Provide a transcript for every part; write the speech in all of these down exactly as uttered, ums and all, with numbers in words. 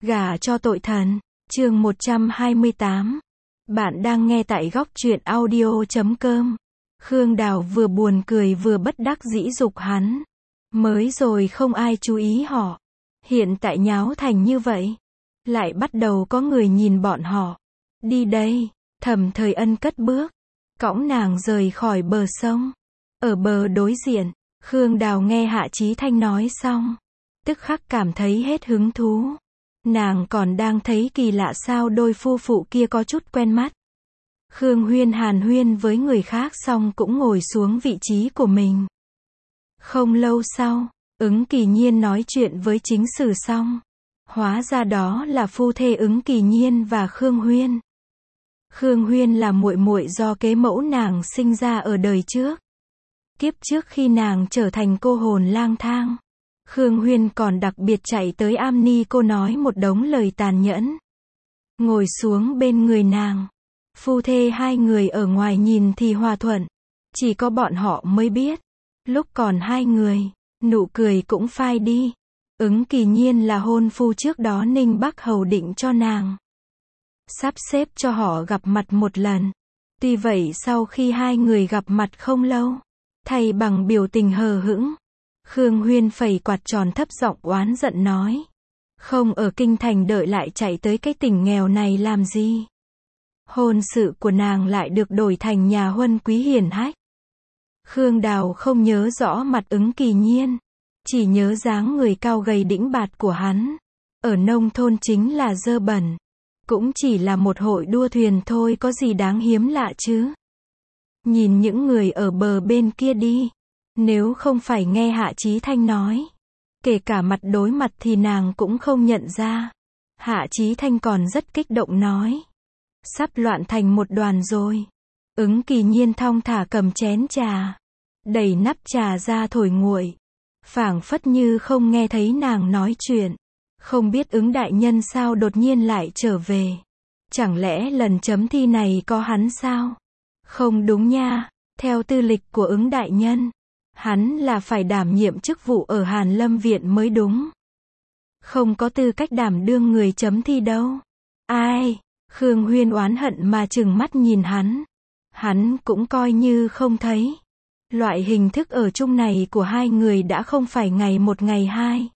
Gả cho tội thần. Chương một trăm hai mươi tám. Bạn đang nghe tại góc truyện audio chấm com. Khương Đào vừa buồn cười vừa bất đắc dĩ giục hắn. Mới rồi không ai chú ý họ. Hiện tại nháo thành như vậy. Lại bắt đầu có người nhìn bọn họ. Đi đây. Thẩm Thời Ân cất bước. Cõng nàng rời khỏi bờ sông. Ở bờ đối diện, Khương Đào nghe Hạ Chí Thanh nói xong. Tức khắc cảm thấy hết hứng thú. Nàng còn đang thấy kỳ lạ sao đôi phu phụ kia có chút quen mắt. Khương Huyên hàn huyên với người khác xong cũng ngồi xuống vị trí của mình. Không lâu sau, Ứng Kỳ Nhiên nói chuyện với Chính Sử xong. Hóa ra đó là phu thê Ứng Kỳ Nhiên và Khương Huyên. Khương Huyên là muội muội do kế mẫu nàng sinh ra ở đời trước. Kiếp trước khi nàng trở thành cô hồn lang thang, Khương Huyên còn đặc biệt chạy tới am ni cô nói một đống lời tàn nhẫn. Ngồi xuống bên người nàng. Phu thê hai người ở ngoài nhìn thì hòa thuận. Chỉ có bọn họ mới biết. Lúc còn hai người, nụ cười cũng phai đi. Ứng Kỳ Nhiên là hôn phu trước đó Ninh Bắc Hầu định cho nàng. Sắp xếp cho họ gặp mặt một lần. Tuy vậy sau khi hai người gặp mặt không lâu, thay bằng biểu tình hờ hững, Khương Huyên phẩy quạt tròn thấp giọng oán giận nói. Không ở kinh thành đợi lại chạy tới cái tỉnh nghèo này làm gì? Hôn sự của nàng lại được đổi thành nhà huân quý hiển hách. Khương Đào không nhớ rõ mặt Ứng Kỳ Nhiên. Chỉ nhớ dáng người cao gầy đĩnh bạt của hắn. Ở nông thôn chính là dơ bẩn. Cũng chỉ là một hội đua thuyền thôi, có gì đáng hiếm lạ chứ. Nhìn những người ở bờ bên kia đi. Nếu không phải nghe Hạ Chí Thanh nói, kể cả mặt đối mặt thì nàng cũng không nhận ra. Hạ Chí Thanh còn rất kích động nói. Sắp loạn thành một đoàn rồi. Ứng Kỳ Nhiên thong thả cầm chén trà. Đẩy nắp trà ra thổi nguội. Phảng phất như không nghe thấy nàng nói chuyện. Không biết Ứng đại nhân sao đột nhiên lại trở về. Chẳng lẽ lần chấm thi này có hắn sao? Không đúng nha. Theo tư lịch của Ứng đại nhân, hắn là phải đảm nhiệm chức vụ ở Hàn Lâm Viện mới đúng. Không có tư cách đảm đương người chấm thi đâu. Ai? Khương Huyên oán hận mà trừng mắt nhìn hắn. Hắn cũng coi như không thấy. Loại hình thức ở chung này của hai người đã không phải ngày một ngày hai.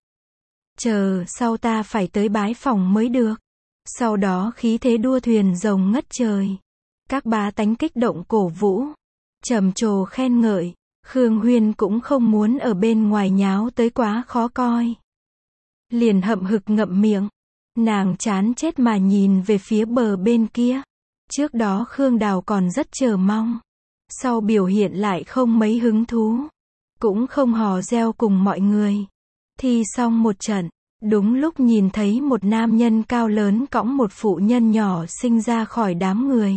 Chờ sau ta phải tới bái phòng mới được. Sau đó khí thế đua thuyền rồng ngất trời. Các bá tánh kích động cổ vũ, trầm trồ khen ngợi. Khương Huyên cũng không muốn ở bên ngoài nháo tới quá khó coi. Liền hậm hực ngậm miệng. Nàng chán chết mà nhìn về phía bờ bên kia. Trước đó Khương Đào còn rất chờ mong. Sau biểu hiện lại không mấy hứng thú. Cũng không hò reo cùng mọi người. Thi xong một trận, đúng lúc nhìn thấy một nam nhân cao lớn cõng một phụ nhân nhỏ xinh ra khỏi đám người.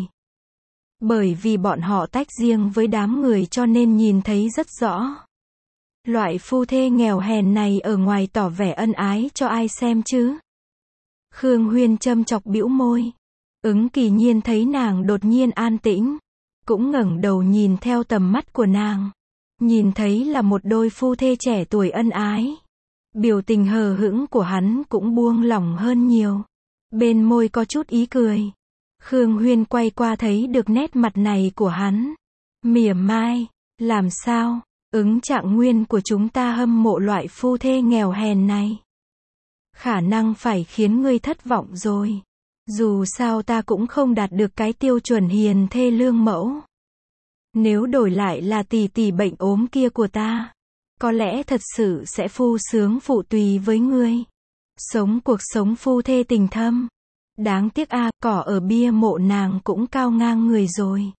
Bởi vì bọn họ tách riêng với đám người cho nên nhìn thấy rất rõ. Loại phu thê nghèo hèn này ở ngoài tỏ vẻ ân ái cho ai xem chứ. Khương Huyên châm chọc bĩu môi. Ứng Kỳ Nhiên thấy nàng đột nhiên an tĩnh, cũng ngẩng đầu nhìn theo tầm mắt của nàng. Nhìn thấy là một đôi phu thê trẻ tuổi ân ái. Biểu tình hờ hững của hắn cũng buông lỏng hơn nhiều. Bên môi có chút ý cười. Khương Huyên quay qua thấy được nét mặt này của hắn. Mỉa mai. Làm sao? Ứng Trạng Nguyên của chúng ta hâm mộ loại phu thê nghèo hèn này. Khả năng phải khiến ngươi thất vọng rồi. Dù sao ta cũng không đạt được cái tiêu chuẩn hiền thê lương mẫu. Nếu đổi lại là tỷ tỷ bệnh ốm kia của ta, có lẽ thật sự sẽ phu sướng phụ tùy với ngươi. Sống cuộc sống phu thê tình thâm. Đáng tiếc a, à, cỏ ở bia mộ nàng cũng cao ngang người rồi.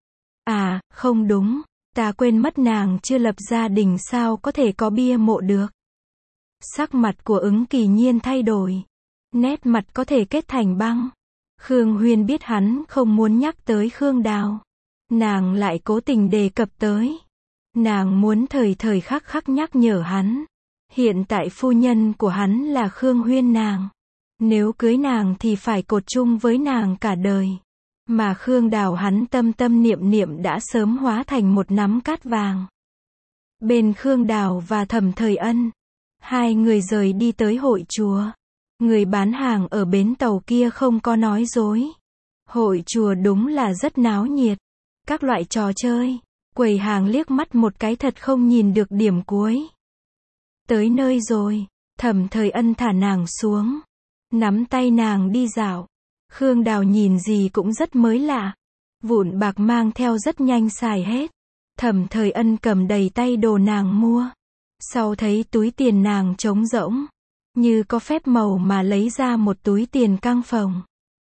À, không đúng, ta quên mất nàng chưa lập gia đình sao có thể có bia mộ được. Sắc mặt của Ứng Kỳ Nhiên thay đổi. Nét mặt có thể kết thành băng. Khương Huyên biết hắn không muốn nhắc tới Khương Đào. Nàng lại cố tình đề cập tới. Nàng muốn thời thời khắc khắc nhắc nhở hắn. Hiện tại phu nhân của hắn là Khương Huyên nàng. Nếu cưới nàng thì phải cột chung với nàng cả đời. Mà Khương Đào hắn tâm tâm niệm niệm đã sớm hóa thành một nắm cát vàng. Bên Khương Đào và Thẩm Thời Ân, hai người rời đi tới hội chùa. Người bán hàng ở bến tàu kia không có nói dối. Hội chùa đúng là rất náo nhiệt. Các loại trò chơi, quầy hàng liếc mắt một cái thật không nhìn được điểm cuối. Tới nơi rồi, Thẩm Thời Ân thả nàng xuống, nắm tay nàng đi dạo. Khương Đào nhìn gì cũng rất mới lạ. Vụn bạc mang theo rất nhanh xài hết. Thẩm Thời Ân cầm đầy tay đồ nàng mua. Sau thấy túi tiền nàng trống rỗng, như có phép màu mà lấy ra một túi tiền căng phồng.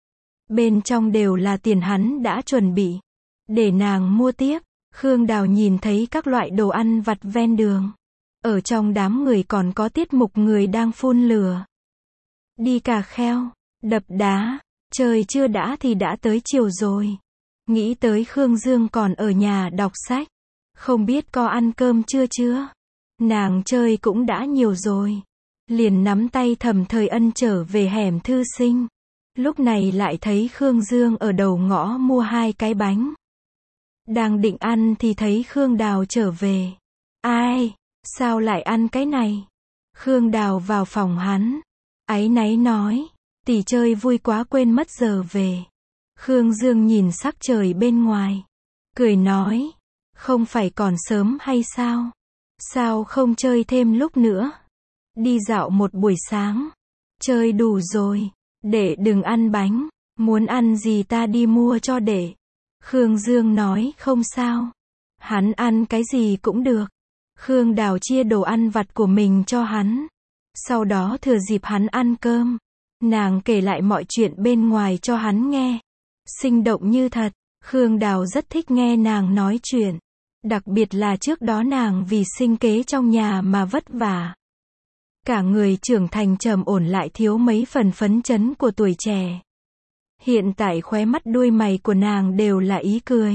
Bên trong đều là tiền hắn đã chuẩn bị để nàng mua tiếp. Khương Đào nhìn thấy các loại đồ ăn vặt ven đường. Ở trong đám người còn có tiết mục người đang phun lửa, đi cà kheo, đập đá, trời chưa đã thì đã tới chiều rồi. Nghĩ tới Khương Dương còn ở nhà đọc sách, không biết có ăn cơm chưa chưa. Nàng chơi cũng đã nhiều rồi. Liền nắm tay Thẩm Thời Ân trở về hẻm thư sinh. Lúc này lại thấy Khương Dương ở đầu ngõ mua hai cái bánh. Đang định ăn thì thấy Khương Đào trở về. Ai? Sao lại ăn cái này? Khương Đào vào phòng hắn, áy náy nói, tỷ chơi vui quá quên mất giờ về. Khương Dương nhìn sắc trời bên ngoài, cười nói, không phải còn sớm hay sao? Sao không chơi thêm lúc nữa? Đi dạo một buổi sáng, chơi đủ rồi, để đừng ăn bánh, muốn ăn gì ta đi mua cho để. Khương Dương nói không sao, hắn ăn cái gì cũng được. Khương Đào chia đồ ăn vặt của mình cho hắn. Sau đó thừa dịp hắn ăn cơm, nàng kể lại mọi chuyện bên ngoài cho hắn nghe. Sinh động như thật. Khương Đào rất thích nghe nàng nói chuyện. Đặc biệt là trước đó nàng vì sinh kế trong nhà mà vất vả. Cả người trưởng thành trầm ổn lại thiếu mấy phần phấn chấn của tuổi trẻ. Hiện tại khóe mắt đuôi mày của nàng đều là ý cười.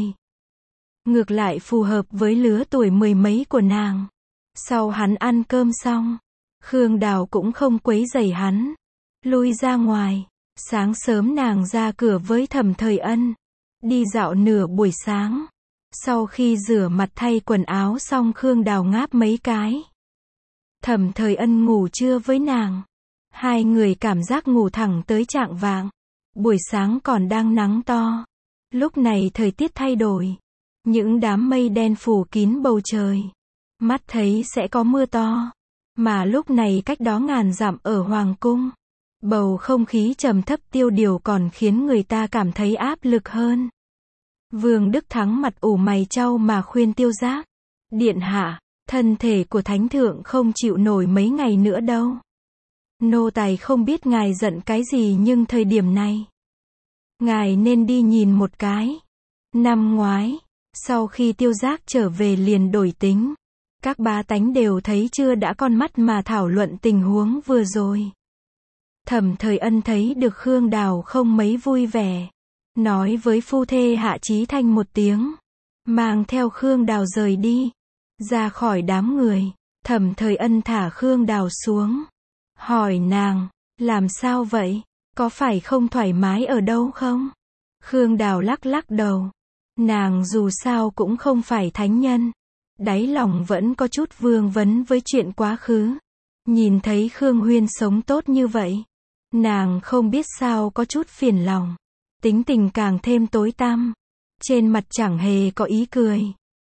Ngược lại phù hợp với lứa tuổi mười mấy của nàng. Sau hắn ăn cơm xong, Khương Đào cũng không quấy rầy hắn, lui ra ngoài. Sáng sớm nàng ra cửa với Thẩm Thời Ân, đi dạo nửa buổi sáng. Sau khi rửa mặt thay quần áo xong Khương Đào ngáp mấy cái. Thẩm Thời Ân ngủ trưa với nàng. Hai người cảm giác ngủ thẳng tới chạng vạng. Buổi sáng còn đang nắng to. Lúc này thời tiết thay đổi. Những đám mây đen phủ kín bầu trời. Mắt thấy sẽ có mưa to. Mà lúc này cách đó ngàn dặm ở Hoàng Cung, bầu không khí trầm thấp tiêu điều còn khiến người ta cảm thấy áp lực hơn. Vương Đức Thắng mặt ủ mày chau mà khuyên Tiêu Giác. Điện hạ, thân thể của thánh thượng không chịu nổi mấy ngày nữa đâu. Nô tài không biết ngài giận cái gì nhưng thời điểm này, ngài nên đi nhìn một cái. Năm ngoái, sau khi Tiêu Giác trở về liền đổi tính. Các bá tánh đều thấy chưa đã con mắt mà thảo luận tình huống vừa rồi. Thẩm Thời Ân thấy được Khương Đào không mấy vui vẻ. Nói với phu thê Hạ Chí Thanh một tiếng. Mang theo Khương Đào rời đi. Ra khỏi đám người. Thẩm Thời Ân thả Khương Đào xuống. Hỏi nàng, làm sao vậy? Có phải không thoải mái ở đâu không? Khương Đào lắc lắc đầu. Nàng dù sao cũng không phải thánh nhân. Đáy lòng vẫn có chút vương vấn với chuyện quá khứ. Nhìn thấy Khương Huyên sống tốt như vậy, nàng không biết sao có chút phiền lòng. Tính tình càng thêm tối tăm. Trên mặt chẳng hề có ý cười.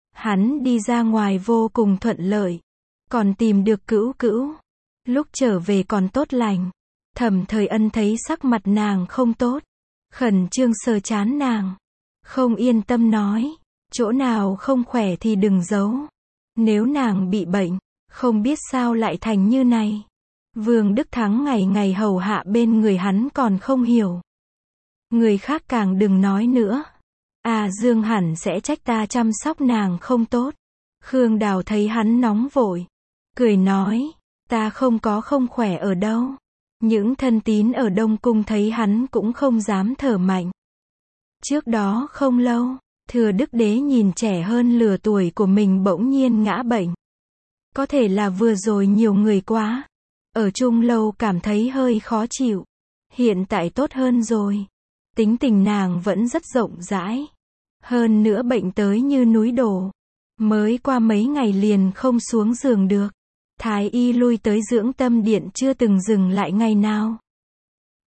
Hắn đi ra ngoài vô cùng thuận lợi. Còn tìm được Cữu Cữu. Lúc trở về còn tốt lành. Thẩm Thời Ân thấy sắc mặt nàng không tốt. Khẩn trương sờ chán nàng. Không yên tâm nói. Chỗ nào không khỏe thì đừng giấu. Nếu nàng bị bệnh, không biết sao lại thành như này. Vương Đức Thắng ngày ngày hầu hạ bên người hắn còn không hiểu. Người khác càng đừng nói nữa. À Dương hẳn sẽ trách ta chăm sóc nàng không tốt. Khương Đào thấy hắn nóng vội. Cười nói, ta không có không khỏe ở đâu. Những thân tín ở Đông Cung thấy hắn cũng không dám thở mạnh. Trước đó không lâu, Thừa Đức Đế nhìn trẻ hơn lứa tuổi của mình bỗng nhiên ngã bệnh. Có thể là vừa rồi nhiều người quá. Ở chung lâu cảm thấy hơi khó chịu. Hiện tại tốt hơn rồi. Tính tình nàng vẫn rất rộng rãi. Hơn nữa bệnh tới như núi đổ. Mới qua mấy ngày liền không xuống giường được. Thái y lui tới dưỡng tâm điện chưa từng dừng lại ngày nào.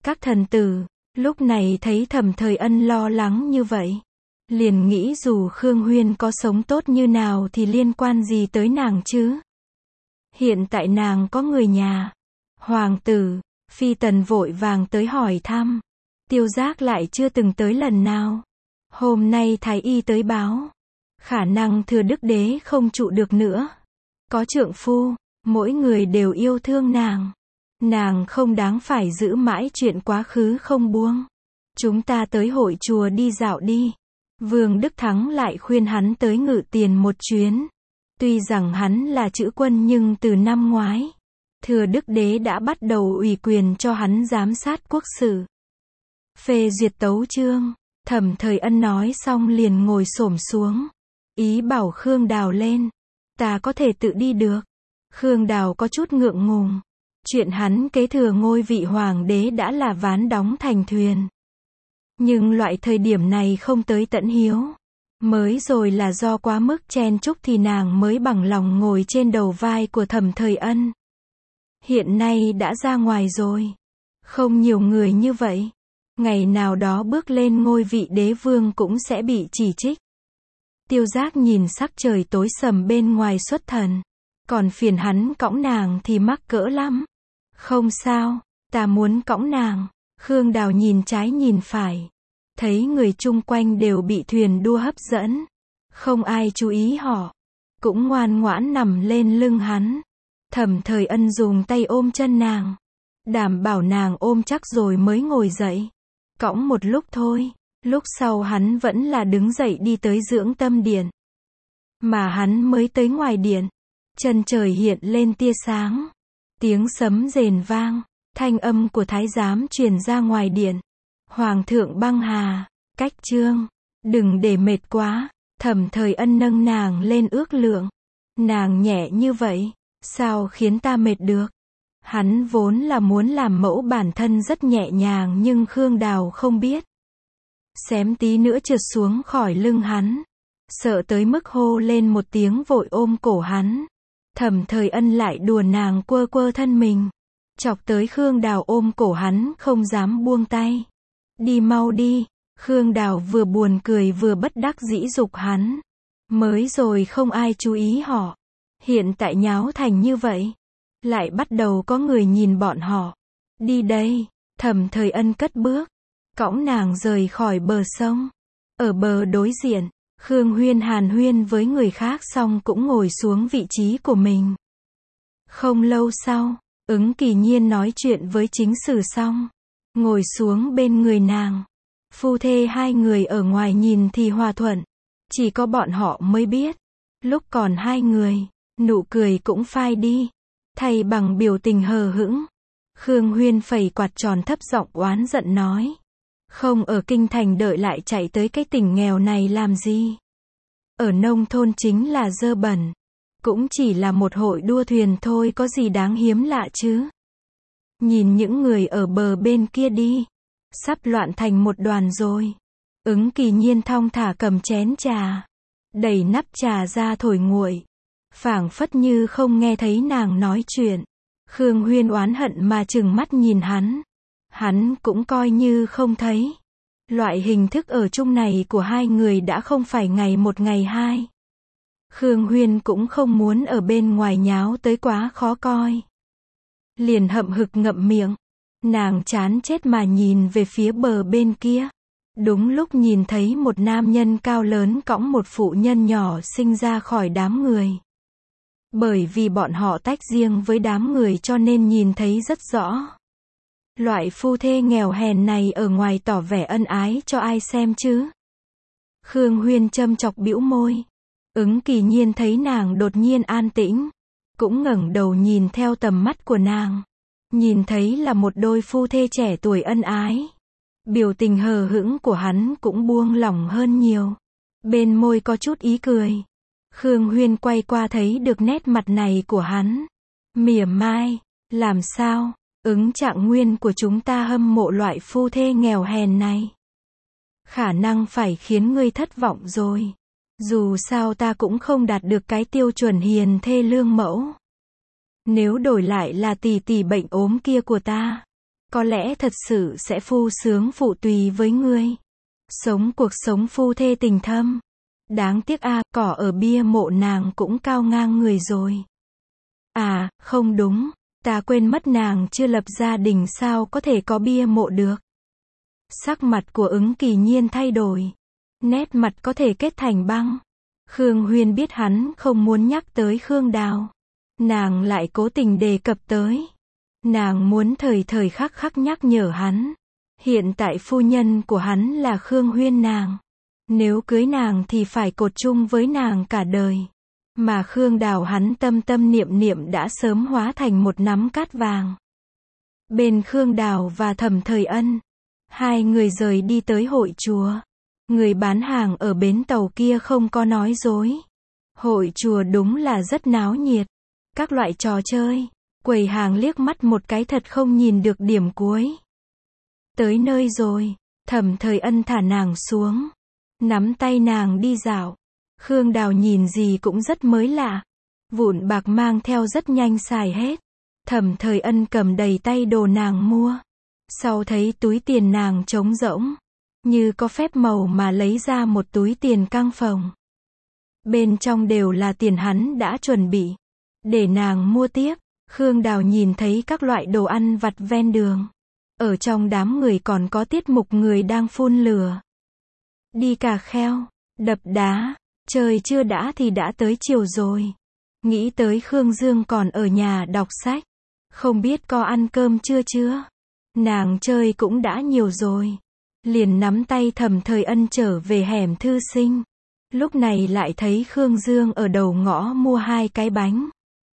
Các thần tử, lúc này thấy Thẩm Thời Ân lo lắng như vậy. Liền nghĩ dù Khương Huyên có sống tốt như nào thì liên quan gì tới nàng chứ. Hiện tại nàng có người nhà. Hoàng tử, phi tần vội vàng tới hỏi thăm. Tiêu Giác lại chưa từng tới lần nào. Hôm nay thái y tới báo. Khả năng Thừa Đức Đế không trụ được nữa. Có trượng phu, mỗi người đều yêu thương nàng. Nàng không đáng phải giữ mãi chuyện quá khứ không buông. Chúng ta tới hội chùa đi dạo đi. Vương Đức Thắng lại khuyên hắn tới Ngự Tiền một chuyến. Tuy rằng hắn là chữ quân nhưng từ năm ngoái, Thừa Đức Đế đã bắt đầu ủy quyền cho hắn giám sát quốc sự. Phê duyệt tấu chương, Thẩm Thời Ân nói xong liền ngồi xổm xuống. Ý bảo Khương Đào lên. Ta có thể tự đi được. Khương Đào có chút ngượng ngùng. Chuyện hắn kế thừa ngôi vị hoàng đế đã là ván đóng thành thuyền. Nhưng loại thời điểm này không tới tận hiếu. Mới rồi là do quá mức chen chúc thì nàng mới bằng lòng ngồi trên đầu vai của Thẩm Thời Ân. Hiện nay đã ra ngoài rồi. Không nhiều người như vậy. Ngày nào đó bước lên ngôi vị đế vương cũng sẽ bị chỉ trích. Tiêu Giác nhìn sắc trời tối sầm bên ngoài xuất thần. Còn phiền hắn cõng nàng thì mắc cỡ lắm. Không sao, ta muốn cõng nàng. Khương Đào nhìn trái nhìn phải. Thấy người chung quanh đều bị thuyền đua hấp dẫn. Không ai chú ý họ. Cũng ngoan ngoãn nằm lên lưng hắn. Thẩm Thời Ân dùng tay ôm chân nàng. Đảm bảo nàng ôm chắc rồi mới ngồi dậy. Cõng một lúc thôi. Lúc sau hắn vẫn là đứng dậy đi tới dưỡng tâm điện. Mà hắn mới tới ngoài điện. Chân trời hiện lên tia sáng. Tiếng sấm rền vang. Thanh âm của thái giám truyền ra ngoài điện. Hoàng thượng băng hà. Cách trương. Đừng để mệt quá. Thẩm Thời Ân nâng nàng lên ước lượng. Nàng nhẹ như vậy. Sao khiến ta mệt được? Hắn vốn là muốn làm mẫu bản thân rất nhẹ nhàng nhưng Khương Đào không biết. Xém tí nữa trượt xuống khỏi lưng hắn. Sợ tới mức hô lên một tiếng vội ôm cổ hắn. Thẩm Thời Ân lại đùa nàng quơ quơ thân mình. Chọc tới Khương Đào ôm cổ hắn không dám buông tay. Đi mau đi. Khương Đào vừa buồn cười vừa bất đắc dĩ giục hắn. Mới rồi không ai chú ý họ. Hiện tại nháo thành như vậy. Lại bắt đầu có người nhìn bọn họ. Đi đây. Thẩm Thời Ân cất bước. Cõng nàng rời khỏi bờ sông. Ở bờ đối diện, Khương Huyên hàn huyên với người khác xong cũng ngồi xuống vị trí của mình. Không lâu sau, Ứng Kỳ Nhiên nói chuyện với chính sử xong. Ngồi xuống bên người nàng. Phu thê hai người ở ngoài nhìn thì hòa thuận. Chỉ có bọn họ mới biết. Lúc còn hai người, nụ cười cũng phai đi. Thay bằng biểu tình hờ hững. Khương Huyên phẩy quạt tròn thấp giọng oán giận nói. Không ở kinh thành đợi lại chạy tới cái tỉnh nghèo này làm gì. Ở nông thôn chính là dơ bẩn. Cũng chỉ là một hội đua thuyền thôi có gì đáng hiếm lạ chứ. Nhìn những người ở bờ bên kia đi. Sắp loạn thành một đoàn rồi. Ứng Kỳ Nhiên thong thả cầm chén trà. Đẩy nắp trà ra thổi nguội. Phảng phất như không nghe thấy nàng nói chuyện. Khương Huyên oán hận mà trừng mắt nhìn hắn. Hắn cũng coi như không thấy. Loại hình thức ở chung này của hai người đã không phải ngày một ngày hai. Khương Huyên cũng không muốn ở bên ngoài nháo tới quá khó coi. Liền hậm hực ngậm miệng. Nàng chán chết mà nhìn về phía bờ bên kia. Đúng lúc nhìn thấy một nam nhân cao lớn cõng một phụ nhân nhỏ xinh ra khỏi đám người. Bởi vì bọn họ tách riêng với đám người cho nên nhìn thấy rất rõ. Loại phu thê nghèo hèn này ở ngoài tỏ vẻ ân ái cho ai xem chứ. Khương Huyên châm chọc bĩu môi. Ứng Kỳ Nhiên thấy nàng đột nhiên an tĩnh. Cũng ngẩng đầu nhìn theo tầm mắt của nàng. Nhìn thấy là một đôi phu thê trẻ tuổi ân ái. Biểu tình hờ hững của hắn cũng buông lỏng hơn nhiều. Bên môi có chút ý cười. Khương Huyên quay qua thấy được nét mặt này của hắn. Mỉa mai. Làm sao? Ứng Trạng Nguyên của chúng ta hâm mộ loại phu thê nghèo hèn này. Khả năng phải khiến ngươi thất vọng rồi. Dù sao ta cũng không đạt được cái tiêu chuẩn hiền thê lương mẫu. Nếu đổi lại là tỷ tỷ bệnh ốm kia của ta, có lẽ thật sự sẽ phu sướng phụ tùy với ngươi. Sống cuộc sống phu thê tình thâm. Đáng tiếc a, à, cỏ ở bia mộ nàng cũng cao ngang người rồi. À, không đúng, ta quên mất nàng chưa lập gia đình sao có thể có bia mộ được. Sắc mặt của Ứng Kỳ Nhiên thay đổi. Nét mặt có thể kết thành băng. Khương Huyên biết hắn không muốn nhắc tới Khương Đào. Nàng lại cố tình đề cập tới. Nàng muốn thời thời khắc khắc nhắc nhở hắn. Hiện tại phu nhân của hắn là Khương Huyên nàng. Nếu cưới nàng thì phải cột chung với nàng cả đời. Mà Khương Đào hắn tâm tâm niệm niệm đã sớm hóa thành một nắm cát vàng. Bên Khương Đào và Thẩm Thời Ân, hai người rời đi tới hội chùa. Người bán hàng ở bến tàu kia không có nói dối. Hội chùa đúng là rất náo nhiệt. Các loại trò chơi, quầy hàng liếc mắt một cái thật không nhìn được điểm cuối. Tới nơi rồi, Thẩm Thời Ân thả nàng xuống. Nắm tay nàng đi dạo. Khương Đào nhìn gì cũng rất mới lạ. Vụn bạc mang theo rất nhanh xài hết. Thẩm Thời Ân cầm đầy tay đồ nàng mua. Sau thấy túi tiền nàng trống rỗng. Như có phép màu mà lấy ra một túi tiền căng phồng. Bên trong đều là tiền hắn đã chuẩn bị. Để nàng mua tiếp. Khương Đào nhìn thấy các loại đồ ăn vặt ven đường. Ở trong đám người còn có tiết mục người đang phun lửa. Đi cà kheo, đập đá, trời chưa đã thì đã tới chiều rồi. Nghĩ tới Khương Dương còn ở nhà đọc sách. Không biết có ăn cơm chưa chưa. Nàng chơi cũng đã nhiều rồi. Liền nắm tay Thẩm Thời Ân trở về hẻm thư sinh. Lúc này lại thấy Khương Dương ở đầu ngõ mua hai cái bánh.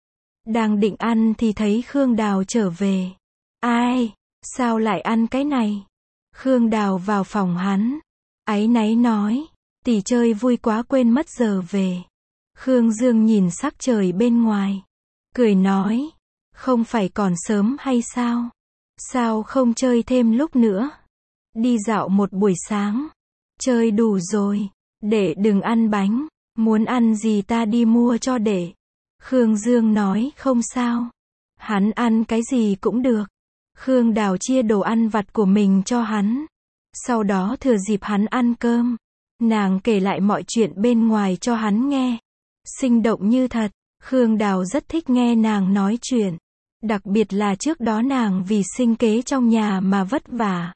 Đang định ăn thì thấy Khương Đào trở về. Ai? Sao lại ăn cái này? Khương Đào vào phòng hắn. Áy náy nói. Tỷ chơi vui quá quên mất giờ về. Khương Dương nhìn sắc trời bên ngoài. Cười nói. Không phải còn sớm hay sao? Sao không chơi thêm lúc nữa? Đi dạo một buổi sáng. Chơi đủ rồi. Để đừng ăn bánh. Muốn ăn gì ta đi mua cho để. Khương Dương nói không sao. Hắn ăn cái gì cũng được. Khương Đào chia đồ ăn vặt của mình cho hắn. Sau đó thừa dịp hắn ăn cơm. Nàng kể lại mọi chuyện bên ngoài cho hắn nghe. Sinh động như thật. Khương Đào rất thích nghe nàng nói chuyện. Đặc biệt là trước đó nàng vì sinh kế trong nhà mà vất vả.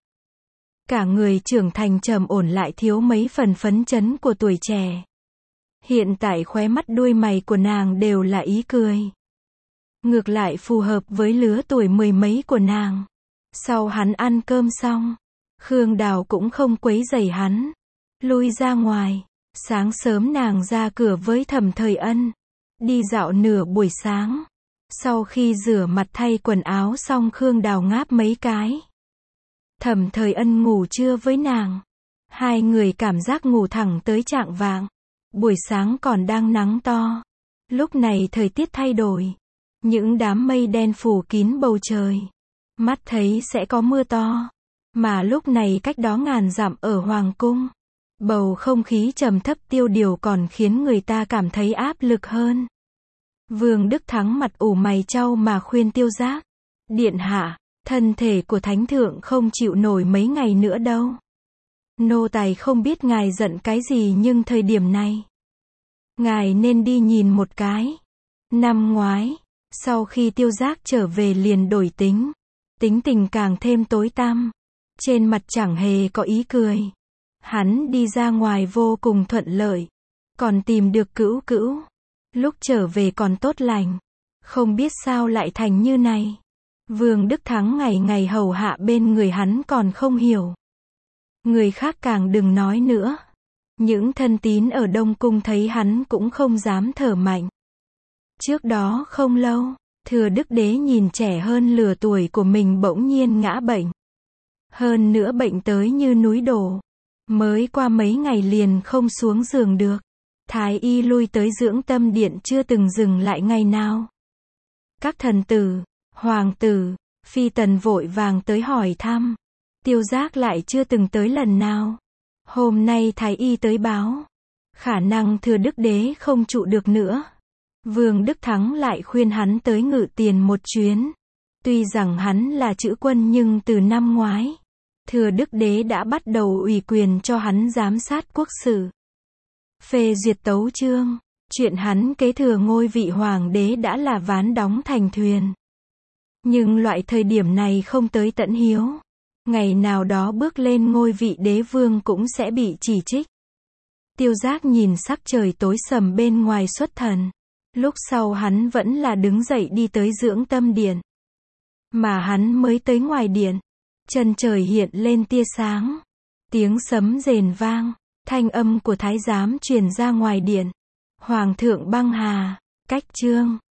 Cả người trưởng thành trầm ổn lại thiếu mấy phần phấn chấn của tuổi trẻ. Hiện tại khóe mắt đuôi mày của nàng đều là ý cười. Ngược lại phù hợp với lứa tuổi mười mấy của nàng. Sau hắn ăn cơm xong, Khương Đào cũng không quấy rầy hắn. Lui ra ngoài. Sáng sớm nàng ra cửa với Thẩm Thời Ân. Đi dạo nửa buổi sáng. Sau khi rửa mặt thay quần áo xong Khương Đào ngáp mấy cái. Thẩm Thời Ân ngủ trưa với nàng. Hai người cảm giác ngủ thẳng tới chạng vạng. Buổi sáng còn đang nắng to. Lúc này thời tiết thay đổi. Những đám mây đen phủ kín bầu trời. Mắt thấy sẽ có mưa to. Mà lúc này cách đó ngàn dặm ở Hoàng Cung. Bầu không khí trầm thấp tiêu điều còn khiến người ta cảm thấy áp lực hơn. Vương Đức Thắng mặt ủ mày chau mà khuyên Tiêu Giác. Điện hạ, thân thể của thánh thượng không chịu nổi mấy ngày nữa đâu. Nô tài không biết ngài giận cái gì nhưng thời điểm này. Ngài nên đi nhìn một cái. Năm ngoái, sau khi Tiêu Giác trở về liền đổi tính. Tính tình càng thêm tối tăm. Trên mặt chẳng hề có ý cười. Hắn đi ra ngoài vô cùng thuận lợi. Còn tìm được Cữu Cữu. Lúc trở về còn tốt lành. Không biết sao lại thành như này. Vương Đức Thắng ngày ngày hầu hạ bên người hắn còn không hiểu. Người khác càng đừng nói nữa. Những thân tín ở Đông Cung thấy hắn cũng không dám thở mạnh. Trước đó không lâu, Thừa Đức Đế nhìn trẻ hơn lứa tuổi của mình bỗng nhiên ngã bệnh. Hơn nữa bệnh tới như núi đổ. Mới qua mấy ngày liền không xuống giường được. Thái y lui tới dưỡng tâm điện chưa từng dừng lại ngày nào. Các thần tử, hoàng tử, phi tần vội vàng tới hỏi thăm. Tiêu Giác lại chưa từng tới lần nào. Hôm nay Thái y tới báo. Khả năng Thừa Đức Đế không trụ được nữa. Vương Đức Thắng lại khuyên hắn tới Ngự Tiền một chuyến. Tuy rằng hắn là chữ quân nhưng từ năm ngoái, Thừa Đức Đế đã bắt đầu ủy quyền cho hắn giám sát quốc sự, phê duyệt tấu chương. Chuyện hắn kế thừa ngôi vị hoàng đế đã là ván đóng thành thuyền. Nhưng loại thời điểm này không tới tận hiếu. Ngày nào đó bước lên ngôi vị đế vương cũng sẽ bị chỉ trích. Tiêu Giác nhìn sắc trời tối sầm bên ngoài xuất thần. Lúc sau hắn vẫn là đứng dậy đi tới dưỡng tâm điện. Mà hắn mới tới ngoài điện, chân trời hiện lên tia sáng. Tiếng sấm rền vang, thanh âm của thái giám truyền ra ngoài điện. Hoàng thượng băng hà, cách chương.